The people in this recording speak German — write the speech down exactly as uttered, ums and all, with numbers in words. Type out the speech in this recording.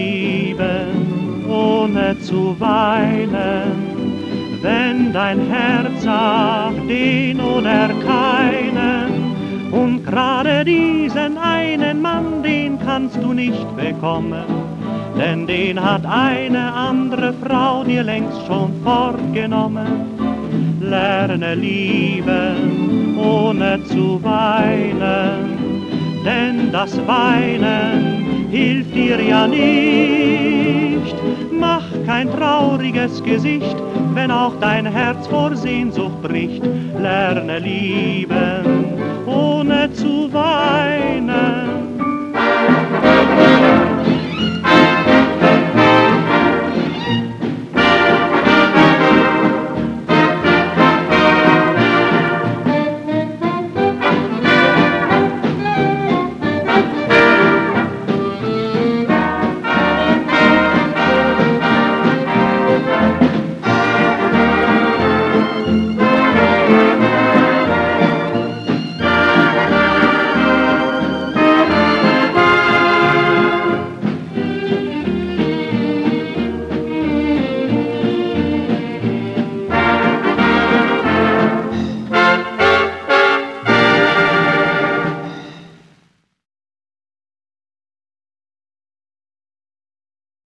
lieben, ohne zu weinen. Wenn dein Herz sagt, den oder keinen, und gerade diesen einen Mann, den kannst du nicht bekommen, denn den hat eine andere Frau dir längst schon fortgenommen. Lerne lieben, ohne zu weinen, denn das Weinen hilft dir ja nicht. Mach kein trauriges Gesicht, wenn auch dein Herz vor Sehnsucht bricht. Lerne lieben, ohne zu weinen.